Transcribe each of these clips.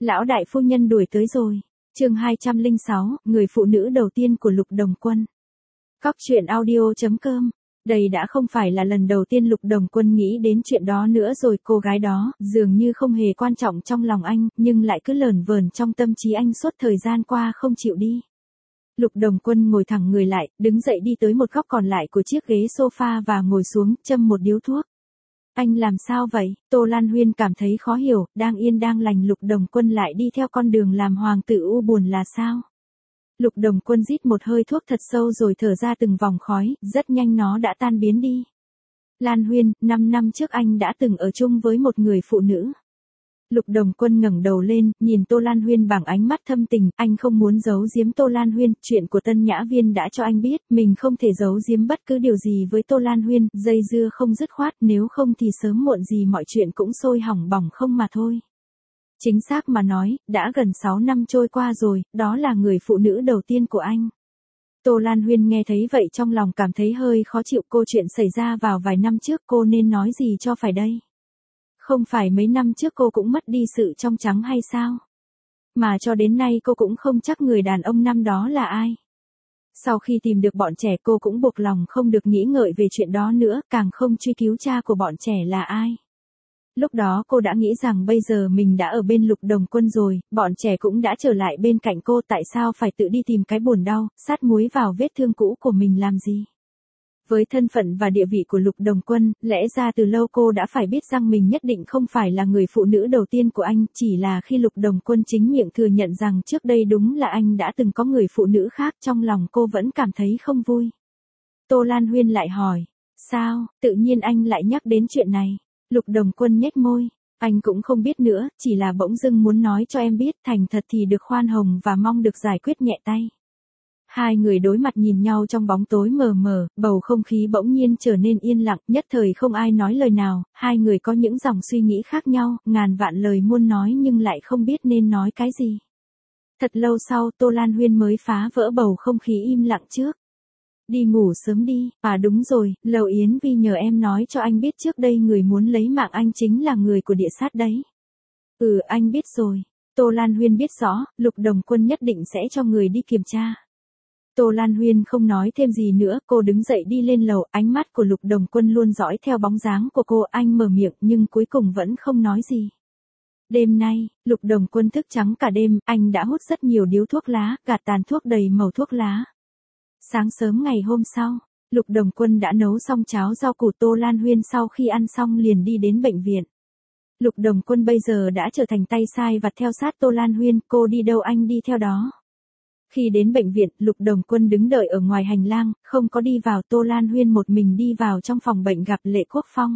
Lão đại phu nhân đuổi tới rồi. Chương 206, người phụ nữ đầu tiên của Lục Đồng Quân. Cóc truyện audio.com. Đây đã không phải là lần đầu tiên Lục Đồng Quân nghĩ đến chuyện đó nữa rồi, cô gái đó dường như không hề quan trọng trong lòng anh, nhưng lại cứ lởn vởn trong tâm trí anh suốt thời gian qua không chịu đi. Lục Đồng Quân ngồi thẳng người lại, đứng dậy đi tới một góc còn lại của chiếc ghế sofa và ngồi xuống, châm một điếu thuốc. Anh làm sao vậy? Tô Lan Huyên cảm thấy khó hiểu, đang yên đang lành Lục Đồng Quân lại đi theo con đường làm hoàng tử u buồn là sao? Lục Đồng Quân rít một hơi thuốc thật sâu rồi thở ra từng vòng khói, rất nhanh nó đã tan biến đi. Lan Huyên, 5 năm trước anh đã từng ở chung với một người phụ nữ. Lục Đồng Quân ngẩng đầu lên, nhìn Tô Lan Huyên bằng ánh mắt thâm tình, anh không muốn giấu giếm Tô Lan Huyên, chuyện của Tân Nhã Viên đã cho anh biết, mình không thể giấu giếm bất cứ điều gì với Tô Lan Huyên, dây dưa không dứt khoát, nếu không thì sớm muộn gì mọi chuyện cũng sôi hỏng bỏng không mà thôi. Chính xác mà nói, đã gần 6 năm trôi qua rồi, đó là người phụ nữ đầu tiên của anh. Tô Lan Huyên nghe thấy vậy trong lòng cảm thấy hơi khó chịu, câu chuyện xảy ra vào vài năm trước, cô nên nói gì cho phải đây? Không phải mấy năm trước cô cũng mất đi sự trong trắng hay sao? Mà cho đến nay cô cũng không chắc người đàn ông năm đó là ai. Sau khi tìm được bọn trẻ cô cũng buộc lòng không được nghĩ ngợi về chuyện đó nữa, càng không truy cứu cha của bọn trẻ là ai. Lúc đó cô đã nghĩ rằng bây giờ mình đã ở bên Lục Đồng Quân rồi, bọn trẻ cũng đã trở lại bên cạnh cô, tại sao phải tự đi tìm cái buồn đau, sát muối vào vết thương cũ của mình làm gì? Với thân phận và địa vị của Lục Đồng Quân, lẽ ra từ lâu cô đã phải biết rằng mình nhất định không phải là người phụ nữ đầu tiên của anh, chỉ là khi Lục Đồng Quân chính miệng thừa nhận rằng trước đây đúng là anh đã từng có người phụ nữ khác, trong lòng cô vẫn cảm thấy không vui. Tô Lan Huyên lại hỏi, sao, tự nhiên anh lại nhắc đến chuyện này? Lục Đồng Quân nhếch môi, anh cũng không biết nữa, chỉ là bỗng dưng muốn nói cho em biết, thành thật thì được khoan hồng và mong được giải quyết nhẹ tay. Hai người đối mặt nhìn nhau trong bóng tối mờ mờ, bầu không khí bỗng nhiên trở nên yên lặng, nhất thời không ai nói lời nào, hai người có những dòng suy nghĩ khác nhau, ngàn vạn lời muốn nói nhưng lại không biết nên nói cái gì. Thật lâu sau, Tô Lan Huyên mới phá vỡ bầu không khí im lặng trước. Đi ngủ sớm đi, à đúng rồi, Lầu Yến Vi nhờ em nói cho anh biết trước đây người muốn lấy mạng anh chính là người của địa sát đấy. Ừ, anh biết rồi. Tô Lan Huyên biết rõ, Lục Đồng Quân nhất định sẽ cho người đi kiểm tra. Tô Lan Huyên không nói thêm gì nữa, cô đứng dậy đi lên lầu, ánh mắt của Lục Đồng Quân luôn dõi theo bóng dáng của cô, anh mở miệng nhưng cuối cùng vẫn không nói gì. Đêm nay, Lục Đồng Quân thức trắng cả đêm, anh đã hút rất nhiều điếu thuốc lá, gạt tàn thuốc đầy màu thuốc lá. Sáng sớm ngày hôm sau, Lục Đồng Quân đã nấu xong cháo rau củ. Tô Lan Huyên sau khi ăn xong liền đi đến bệnh viện. Lục Đồng Quân bây giờ đã trở thành tay sai vặt theo sát Tô Lan Huyên, cô đi đâu anh đi theo đó. Khi đến bệnh viện, Lục Đồng Quân đứng đợi ở ngoài hành lang, không có đi vào. Tô Lan Huyên một mình đi vào trong phòng bệnh gặp Lệ Quốc Phong.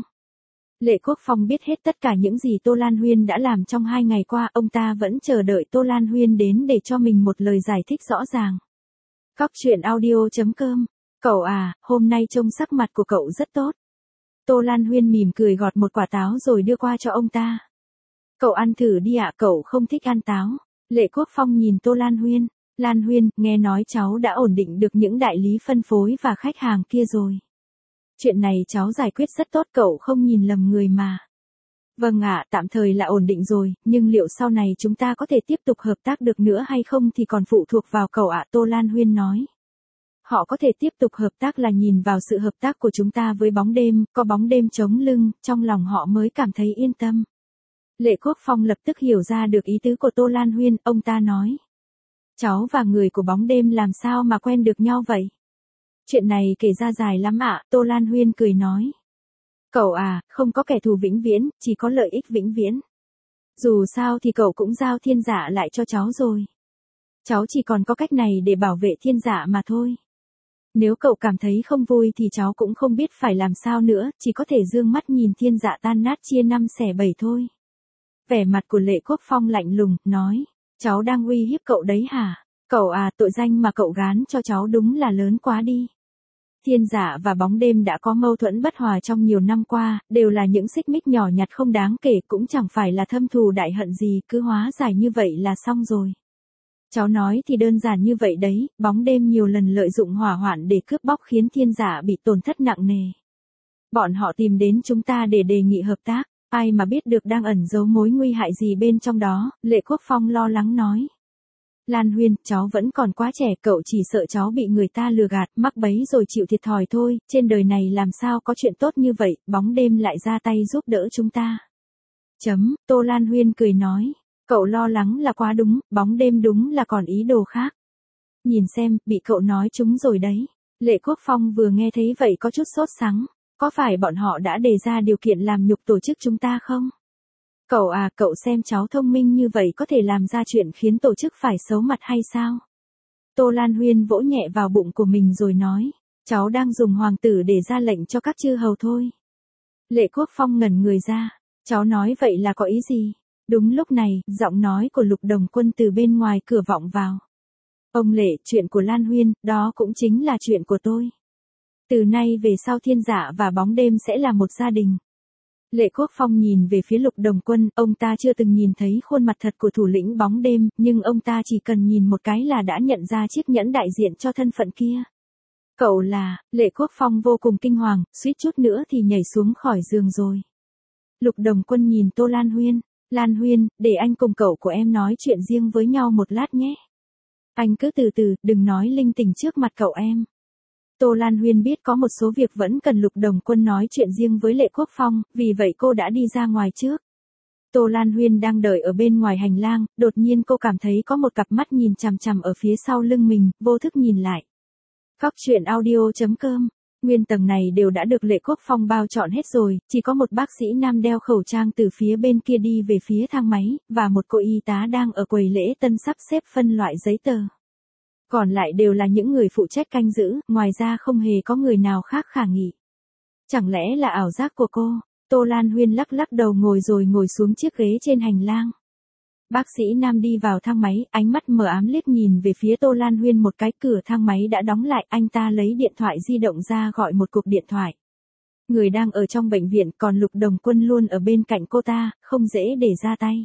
Lệ Quốc Phong biết hết tất cả những gì Tô Lan Huyên đã làm trong 2 ngày qua, ông ta vẫn chờ đợi Tô Lan Huyên đến để cho mình một lời giải thích rõ ràng. Cóc truyện audio.com. Cậu à, hôm nay trông sắc mặt của cậu rất tốt. Tô Lan Huyên mỉm cười gọt một quả táo rồi đưa qua cho ông ta. Cậu ăn thử đi ạ, cậu không thích ăn táo. Lệ Quốc Phong nhìn Tô Lan Huyên. Lan Huyên, nghe nói cháu đã ổn định được những đại lý phân phối và khách hàng kia rồi. Chuyện này cháu giải quyết rất tốt, cậu không nhìn lầm người mà. Vâng ạ, tạm thời là ổn định rồi, nhưng liệu sau này chúng ta có thể tiếp tục hợp tác được nữa hay không thì còn phụ thuộc vào cậu ạ, Tô Lan Huyên nói. Họ có thể tiếp tục hợp tác là nhìn vào sự hợp tác của chúng ta với bóng đêm, có bóng đêm chống lưng, trong lòng họ mới cảm thấy yên tâm. Lệ Quốc Phong lập tức hiểu ra được ý tứ của Tô Lan Huyên, ông ta nói. Cháu và người của bóng đêm làm sao mà quen được nhau vậy? Chuyện này kể ra dài lắm ạ, Tô Lan Huyên cười nói. Cậu à, không có kẻ thù vĩnh viễn, chỉ có lợi ích vĩnh viễn. Dù sao thì cậu cũng giao thiên dạ lại cho cháu rồi. Cháu chỉ còn có cách này để bảo vệ thiên dạ mà thôi. Nếu cậu cảm thấy không vui thì cháu cũng không biết phải làm sao nữa, chỉ có thể dương mắt nhìn thiên dạ tan nát chia 5 xẻ 7 thôi. Vẻ mặt của Lệ Quốc Phong lạnh lùng, nói. Cháu đang uy hiếp cậu đấy hả? Cậu à, tội danh mà cậu gán cho cháu đúng là lớn quá đi. Thiên dạ và bóng đêm đã có mâu thuẫn bất hòa trong nhiều năm qua, đều là những xích mích nhỏ nhặt không đáng kể, cũng chẳng phải là thâm thù đại hận gì, cứ hóa giải như vậy là xong rồi. Cháu nói thì đơn giản như vậy đấy, bóng đêm nhiều lần lợi dụng hỏa hoạn để cướp bóc khiến thiên dạ bị tổn thất nặng nề. Bọn họ tìm đến chúng ta để đề nghị hợp tác. Ai mà biết được đang ẩn giấu mối nguy hại gì bên trong đó, Lệ Quốc Phong lo lắng nói. Lan Huyên, cháu vẫn còn quá trẻ, cậu chỉ sợ cháu bị người ta lừa gạt, mắc bẫy rồi chịu thiệt thòi thôi, trên đời này làm sao có chuyện tốt như vậy, bóng đêm lại ra tay giúp đỡ chúng ta. Tô Lan Huyên cười nói, cậu lo lắng là quá đúng, bóng đêm đúng là còn ý đồ khác. Nhìn xem, bị cậu nói trúng rồi đấy. Lệ Quốc Phong vừa nghe thấy vậy có chút sốt sắng, có phải bọn họ đã đề ra điều kiện làm nhục tổ chức chúng ta không? Cậu xem cháu thông minh như vậy có thể làm ra chuyện khiến tổ chức phải xấu mặt hay sao? Tô Lan Huyên vỗ nhẹ vào bụng của mình rồi nói, cháu đang dùng hoàng tử để ra lệnh cho các chư hầu thôi. Lệ Quốc Phong ngẩn người ra, cháu nói vậy là có ý gì? Đúng lúc này, giọng nói của Lục Đồng Quân từ bên ngoài cửa vọng vào. Ông Lệ, chuyện của Lan Huyên, đó cũng chính là chuyện của tôi. Từ nay về sau Thiên Dạ và Bóng Đêm sẽ là một gia đình. Lệ Quốc Phong nhìn về phía Lục Đồng Quân, ông ta chưa từng nhìn thấy khuôn mặt thật của thủ lĩnh Bóng Đêm, nhưng ông ta chỉ cần nhìn một cái là đã nhận ra chiếc nhẫn đại diện cho thân phận kia. Cậu là, Lệ Quốc Phong vô cùng kinh hoàng, suýt chút nữa thì nhảy xuống khỏi giường rồi. Lục Đồng Quân nhìn Tô Lan Huyên, Lan Huyên, để anh cùng cậu của em nói chuyện riêng với nhau một lát nhé. Anh cứ từ từ, đừng nói linh tinh trước mặt cậu em. Tô Lan Huyên biết có một số việc vẫn cần Lục Đồng Quân nói chuyện riêng với Lệ Quốc Phong, vì vậy cô đã đi ra ngoài trước. Tô Lan Huyên đang đợi ở bên ngoài hành lang, đột nhiên cô cảm thấy có một cặp mắt nhìn chằm chằm ở phía sau lưng mình, vô thức nhìn lại. Cóc truyện audio.com. Nguyên tầng này đều đã được Lệ Quốc Phong bao trọn hết rồi, chỉ có một bác sĩ nam đeo khẩu trang từ phía bên kia đi về phía thang máy, và một cô y tá đang ở quầy lễ tân sắp xếp phân loại giấy tờ. Còn lại đều là những người phụ trách canh giữ, ngoài ra không hề có người nào khác khả nghị. Chẳng lẽ là ảo giác của cô? Tô Lan Huyên lắc lắc đầu ngồi xuống chiếc ghế trên hành lang. Bác sĩ nam đi vào thang máy, ánh mắt mờ ám liếc nhìn về phía Tô Lan Huyên một cái, cửa thang máy đã đóng lại, anh ta lấy điện thoại di động ra gọi một cuộc điện thoại. Người đang ở trong bệnh viện, còn Lục Đồng Quân luôn ở bên cạnh cô ta, không dễ để ra tay.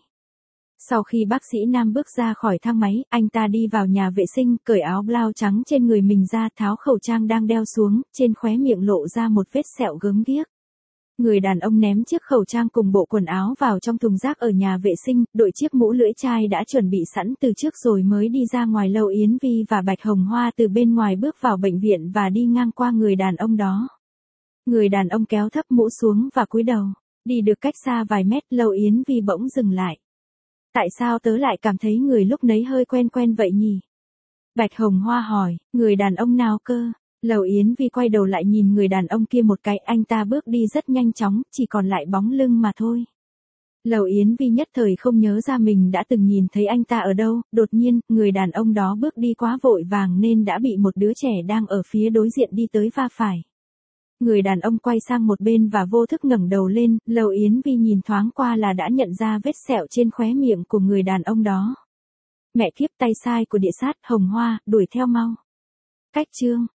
Sau khi bác sĩ nam bước ra khỏi thang máy, anh ta đi vào nhà vệ sinh, cởi áo blau trắng trên người mình ra, tháo khẩu trang đang đeo xuống, trên khóe miệng lộ ra một vết sẹo gớm ghiếc. Người đàn ông ném chiếc khẩu trang cùng bộ quần áo vào trong thùng rác ở nhà vệ sinh, đội chiếc mũ lưỡi chai đã chuẩn bị sẵn từ trước rồi mới đi ra ngoài. Lâu Yến Vi và Bạch Hồng Hoa từ bên ngoài bước vào bệnh viện và đi ngang qua người đàn ông đó. Người đàn ông kéo thấp mũ xuống và cúi đầu. Đi được cách xa vài mét, Lâu Yến Vi bỗng dừng lại. Tại sao tớ lại cảm thấy người lúc nấy hơi quen quen vậy nhỉ? Bạch Hồng Hoa hỏi, người đàn ông nào cơ? Lầu Yến Vi quay đầu lại nhìn người đàn ông kia một cái, anh ta bước đi rất nhanh chóng, chỉ còn lại bóng lưng mà thôi. Lầu Yến Vi nhất thời không nhớ ra mình đã từng nhìn thấy anh ta ở đâu, đột nhiên, người đàn ông đó bước đi quá vội vàng nên đã bị một đứa trẻ đang ở phía đối diện đi tới va phải. Người đàn ông quay sang một bên và vô thức ngẩng đầu lên, Lầu Yến Vi nhìn thoáng qua là đã nhận ra vết sẹo trên khóe miệng của người đàn ông đó. Mẹ kiếp, tay sai của địa sát, Hồng Hoa, đuổi theo mau. Cách chương